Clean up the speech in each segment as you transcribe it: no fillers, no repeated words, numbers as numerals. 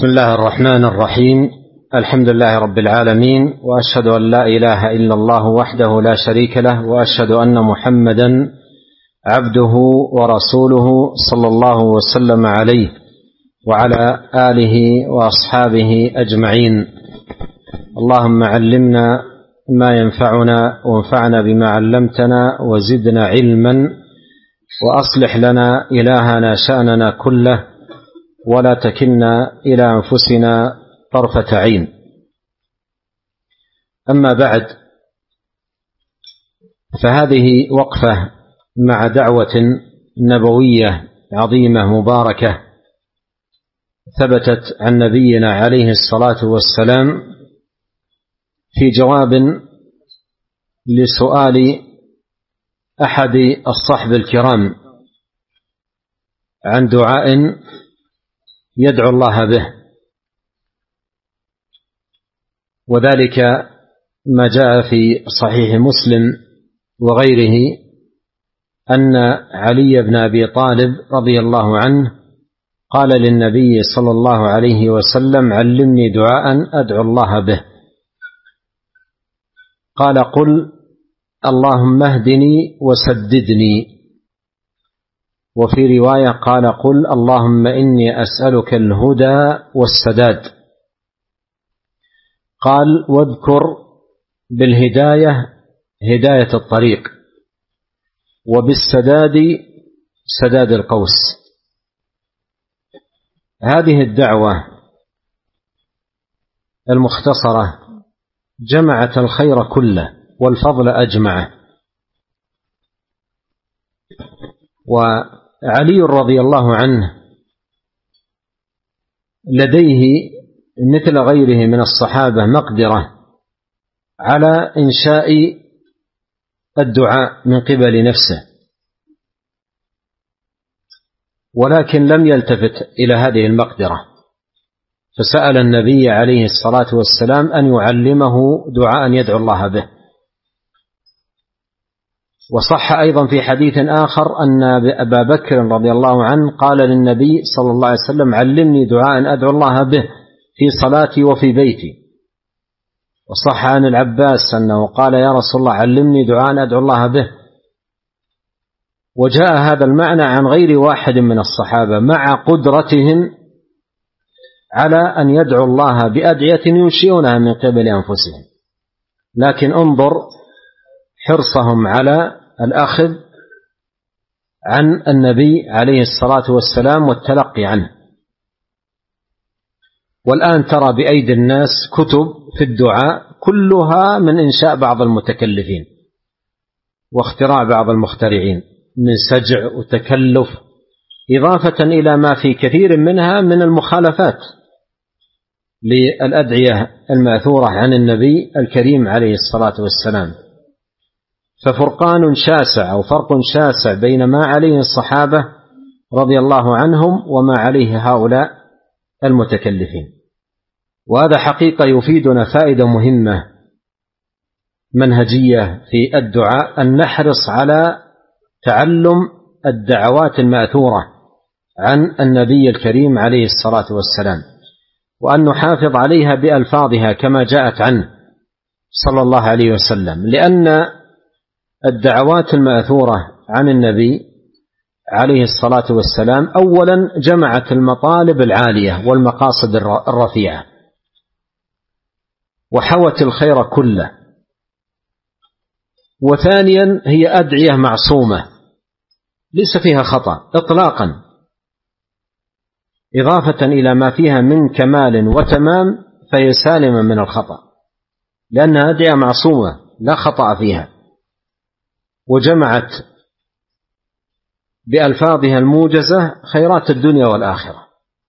بسم الله الرحمن الرحيم. الحمد لله رب العالمين، وأشهد أن لا إله إلا الله وحده لا شريك له، وأشهد أن محمدا عبده ورسوله صلى الله وسلم عليه وعلى آله وأصحابه أجمعين. اللهم علمنا ما ينفعنا وانفعنا بما علمتنا وزدنا علما، وأصلح لنا إلهنا شأننا كله، ولا تكلنا إلى أنفسنا طرفة عين. أما بعد، فهذه وقفة مع دعوة نبوية عظيمة مباركة ثبتت عن نبينا عليه الصلاة والسلام في جواب لسؤال أحد الصحب الكرام عن دعاء يدعو الله به، وذلك ما جاء في صحيح مسلم وغيره أن علي بن أبي طالب رضي الله عنه قال للنبي صلى الله عليه وسلم: علمني دعاء أدعو الله به. قال: قل اللهم اهدني وسددني. وفي رواية قال: قل اللهم إني أسألك الهدى والسداد. قال: واذكر بالهداية هداية الطريق، وبالسداد سداد القوس. هذه الدعوة المختصرة جمعت الخير كله والفضل أجمعه. وعلي رضي الله عنه لديه مثل غيره من الصحابة مقدرة على إنشاء الدعاء من قبل نفسه، ولكن لم يلتفت إلى هذه المقدرة، فسأل النبي عليه الصلاة والسلام أن يعلمه دعاء يدعو الله به. وصح أيضا في حديث آخر أن أبا بكر رضي الله عنه قال للنبي صلى الله عليه وسلم: علمني دعاء أدعو الله به في صلاتي وفي بيتي. وصح عن العباس أنه قال: يا رسول الله علمني دعاء أدعو الله به. وجاء هذا المعنى عن غير واحد من الصحابة مع قدرتهم على أن يدعو الله بأدعية ينشئونها من قبل أنفسهم، لكن انظر حرصهم على الأخذ عن النبي عليه الصلاة والسلام والتلقي عنه. والآن ترى بأيدي الناس كتب في الدعاء كلها من إنشاء بعض المتكلفين واختراع بعض المخترعين من سجع وتكلف، إضافة إلى ما في كثير منها من المخالفات للأدعية المأثورة عن النبي الكريم عليه الصلاة والسلام. ففرقان شاسع أو فرق شاسع بين ما عليه الصحابة رضي الله عنهم وما عليه هؤلاء المتكلفين. وهذا حقيقة يفيدنا فائدة مهمة منهجية في الدعاء، أن نحرص على تعلم الدعوات المأثورة عن النبي الكريم عليه الصلاة والسلام، وأن نحافظ عليها بألفاظها كما جاءت عنه صلى الله عليه وسلم، لأن الدعوات المأثورة عن النبي عليه الصلاة والسلام أولا جمعت المطالب العالية والمقاصد الرفيعة، وحوت الخير كله. وثانيا هي أدعية معصومة ليس فيها خطأ إطلاقا، إضافة إلى ما فيها من كمال وتمام فهي سالمة من الخطأ، لأنها أدعية معصومة لا خطأ فيها، وجمعت بألفاظها الموجزة خيرات الدنيا والآخرة.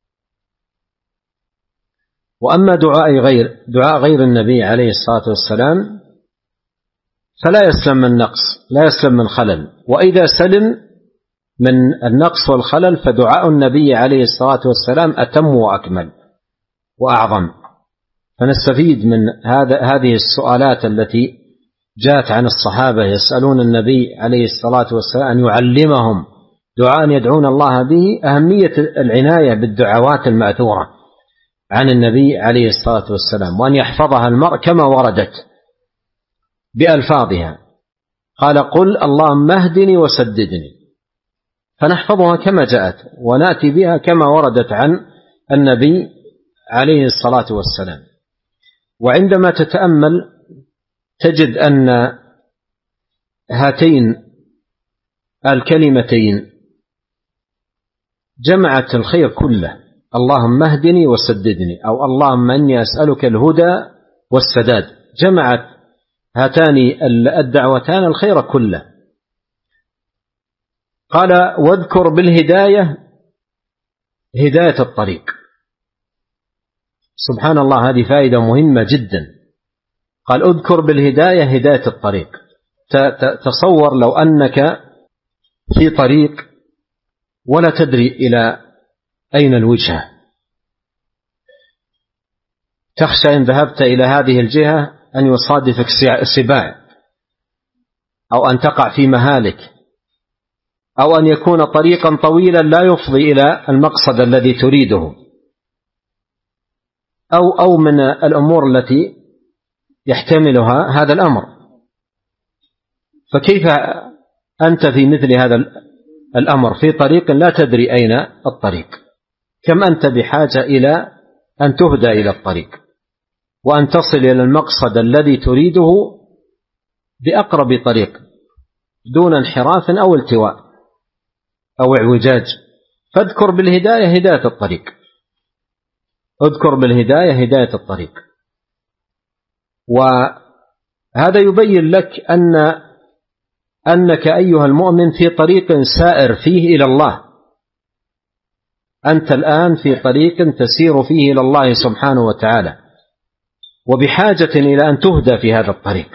وأما دعاء غير النبي عليه الصلاة والسلام فلا يسلم من نقص، لا يسلم من خلل، وإذا سلم من النقص والخلل فدعاء النبي عليه الصلاة والسلام أتم وأكمل وأعظم. فنستفيد من هذه السؤالات التي جاءت عن الصحابة يسألون النبي عليه الصلاة والسلام أن يعلمهم دعاء يدعون الله به، أهمية العناية بالدعوات المأثورة عن النبي عليه الصلاة والسلام، وأن يحفظها المرء كما وردت بألفاظها. قال: قل اللهم اهدني وسددني، فنحفظها كما جاءت ونأتي بها كما وردت عن النبي عليه الصلاة والسلام. وعندما تتأمل تجد أن هاتين الكلمتين جمعت الخير كله: اللهم اهدني وسددني، أو اللهم إني أسألك الهدى والسداد. جمعت هاتان الدعوتان الخير كله. قال: واذكر بالهداية هداية الطريق. سبحان الله، هذه فائدة مهمة جدا. قال: اذكر بالهداية هداية الطريق. تصور لو أنك في طريق ولا تدري إلى أين الوجهة، تخشى إن ذهبت إلى هذه الجهة أن يصادفك سباع، أو أن تقع في مهالك، أو أن يكون طريقا طويلا لا يفضي إلى المقصد الذي تريده، أو من الأمور التي يحتملها هذا الأمر. فكيف أنت في مثل هذا الأمر في طريق لا تدري أين الطريق؟ كم أنت بحاجة إلى أن تهدى إلى الطريق، وأن تصل إلى المقصد الذي تريده بأقرب طريق دون انحراف أو التواء أو اعوجاج. فاذكر بالهداية هداية الطريق. اذكر بالهداية هداية الطريق. وهذا يبين لك أنك أيها المؤمن في طريق سائر فيه إلى الله. أنت الآن في طريق تسير فيه إلى الله سبحانه وتعالى، وبحاجة إلى أن تهدى في هذا الطريق.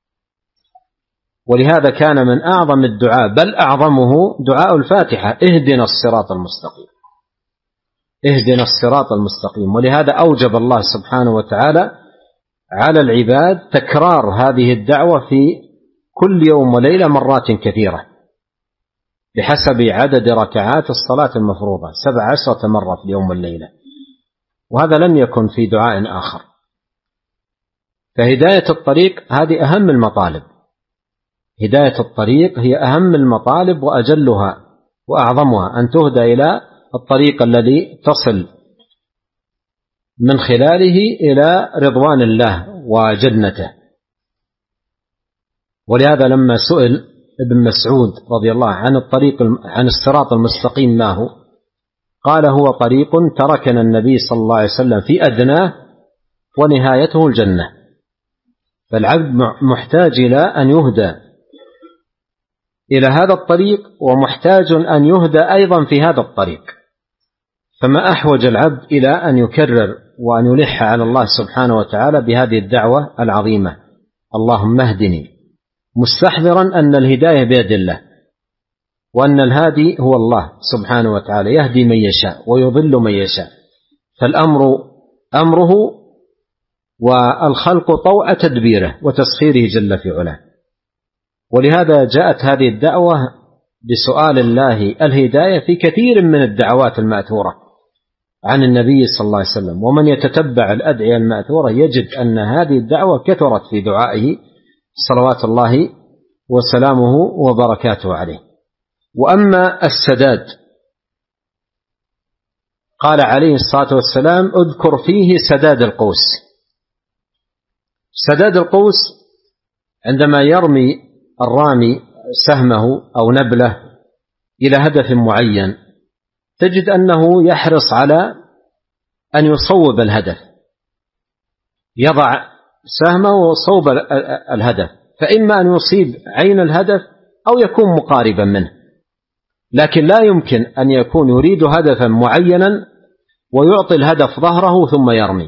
ولهذا كان من أعظم الدعاء، بل أعظمه، دعاء الفاتحة: اهدنا الصراط المستقيم، اهدنا الصراط المستقيم. ولهذا أوجب الله سبحانه وتعالى على العباد تكرار هذه الدعوة في كل يوم وليلة مرات كثيرة بحسب عدد ركعات الصلاة المفروضة، 17 مرة في اليوم والليلة، وهذا لم يكن في دعاء آخر. فهداية الطريق هذه أهم المطالب. هداية الطريق هي أهم المطالب وأجلها وأعظمها، أن تهدى إلى الطريق الذي تصل من خلاله إلى رضوان الله وجنته. ولهذا لما سئل ابن مسعود رضي الله عن الصراط المستقيم ما هو، قال: هو طريق تركنا النبي صلى الله عليه وسلم في أدناه ونهايته الجنة. فالعبد محتاج إلى أن يهدى إلى هذا الطريق، ومحتاج أن يهدى أيضا في هذا الطريق. فما أحوج العبد إلى أن يكرر وأن يلح على الله سبحانه وتعالى بهذه الدعوة العظيمة: اللهم اهدني، مستحضرا أن الهداية بيد الله، وأن الهادي هو الله سبحانه وتعالى، يهدي من يشاء ويضل من يشاء. فالأمر أمره، والخلق طوع تدبيره وتسخيره جل في علاه. ولهذا جاءت هذه الدعوة بسؤال الله الهداية في كثير من الدعوات المأثورة عن النبي صلى الله عليه وسلم. ومن يتتبع الأدعية المأثورة يجد أن هذه الدعوة كثرت في دعائه صلوات الله وسلامه وبركاته عليه. وأما السداد، قال عليه الصلاة والسلام: اذكر فيه سداد القوس. سداد القوس عندما يرمي الرامي سهمه أو نبله إلى هدف معين، تجد أنه يحرص على أن يصوب الهدف، يضع سهمه وصوب الهدف، فإما أن يصيب عين الهدف أو يكون مقاربا منه. لكن لا يمكن أن يكون يريد هدفا معينا ويعطي الهدف ظهره ثم يرمي.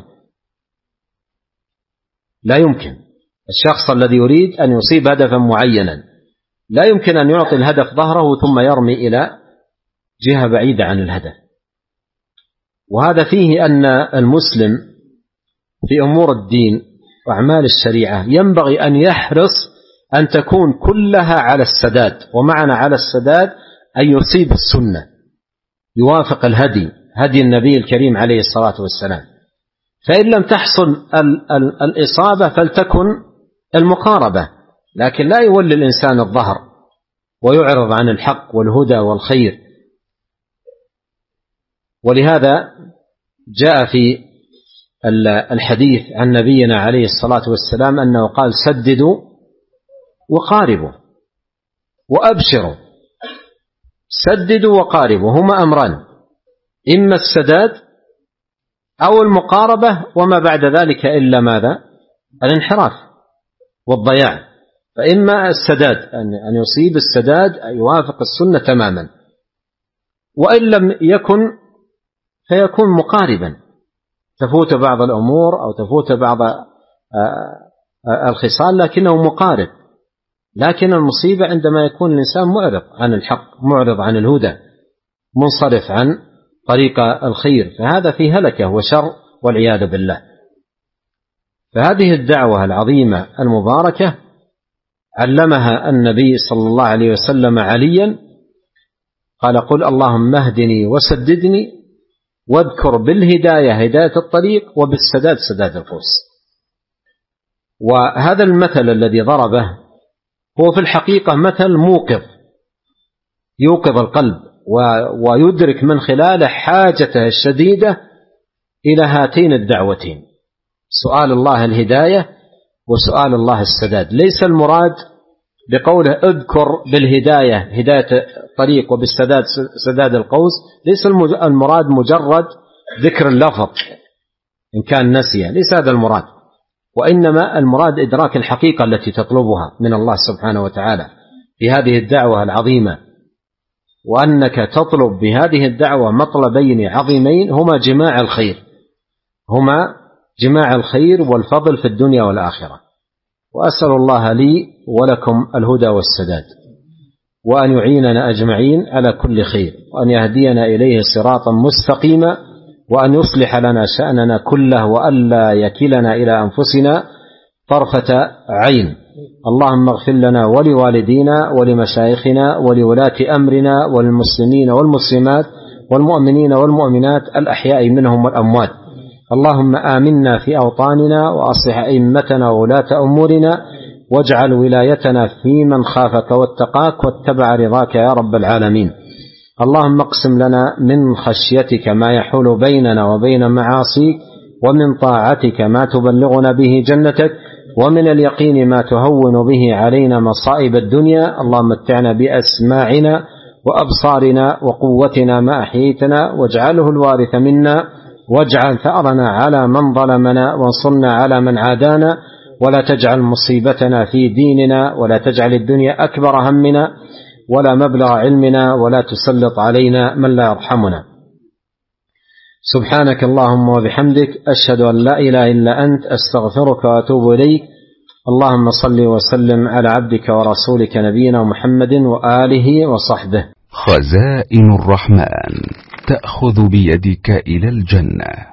لا يمكن. الشخص الذي يريد أن يصيب هدفا معينا لا يمكن أن يعطي الهدف ظهره ثم يرمي إلى جهة بعيدة عن الهدف. وهذا فيه أن المسلم في أمور الدين وأعمال الشريعة ينبغي أن يحرص أن تكون كلها على السداد. ومعنى على السداد أن يصيب السنة، يوافق الهدي، هدي النبي الكريم عليه الصلاة والسلام، فإن لم تحصل الإصابة فلتكن المقاربة، لكن لا يولي الإنسان الظهر ويعرض عن الحق والهدى والخير. ولهذا جاء في الحديث عن نبينا عليه الصلاة والسلام أنه قال: سددوا وقاربوا وأبشروا. سددوا وقاربوا هما أمران: إما السداد أو المقاربة، وما بعد ذلك إلا ماذا؟ الانحراف والضياع. فإما السداد أن يصيب السداد، أن يوافق السنة تماما، وإن لم يكن فيكون مقاربا، تفوت بعض الأمور أو تفوت بعض الخصال لكنه مقارب. لكن المصيبة عندما يكون الإنسان معرض عن الحق، معرض عن الهدى، منصرف عن طريق الخير، فهذا فيه هلكة وشر والعياذ بالله. فهذه الدعوة العظيمة المباركة علمها النبي صلى الله عليه وسلم عليا، قال: قل اللهم اهدني وسددني، واذكر بالهداية هداية الطريق، وبالسداد سداد الفوز. وهذا المثل الذي ضربه هو في الحقيقة مثل موقظ، يوقظ القلب ويدرك من خلاله حاجته الشديدة إلى هاتين الدعوتين: سؤال الله الهداية وسؤال الله السداد. ليس المراد بقوله اذكر بالهداية هداية الطريق وبالسداد سداد القوس، ليس المراد مجرد ذكر اللفظ إن كان نسيا، ليس هذا المراد، وإنما المراد إدراك الحقيقة التي تطلبها من الله سبحانه وتعالى في هذه الدعوة العظيمة، وأنك تطلب بهذه الدعوة مطلبين عظيمين هما جماع الخير والفضل في الدنيا والآخرة. وأسأل الله لي ولكم الهدى والسداد، وأن يعيننا أجمعين على كل خير، وأن يهدينا إليه صراطا مستقيما، وأن يصلح لنا شأننا كله، وألا يكلنا إلى أنفسنا طرفة عين. اللهم اغفر لنا ولوالدينا ولمشايخنا ولولاة أمرنا وللمسلمين والمسلمات والمؤمنين والمؤمنات الأحياء منهم والأموات. اللهم آمنا في أوطاننا، وأصلح أئمتنا وولاة أمورنا، واجعل ولايتنا في من خافك واتقاك واتبع رضاك يا رب العالمين. اللهم اقسم لنا من خشيتك ما يحول بيننا وبين معاصيك، ومن طاعتك ما تبلغنا به جنتك، ومن اليقين ما تهون به علينا مصائب الدنيا. اللهم متعنا بأسماعنا وأبصارنا وقوتنا ما أحييتنا، واجعله الوارث منا، واجعل ثأرنا على من ظلمنا، وانصرنا على من عادانا، ولا تجعل مصيبتنا في ديننا، ولا تجعل الدنيا أكبر همنا ولا مبلغ علمنا، ولا تسلط علينا من لا يرحمنا. سبحانك اللهم وبحمدك، أشهد أن لا إله إلا أنت، أستغفرك وأتوب إليك. اللهم صل وسلم على عبدك ورسولك نبينا محمد وآله وصحبه. خزائن الرحمن تأخذ بيدك إلى الجنة.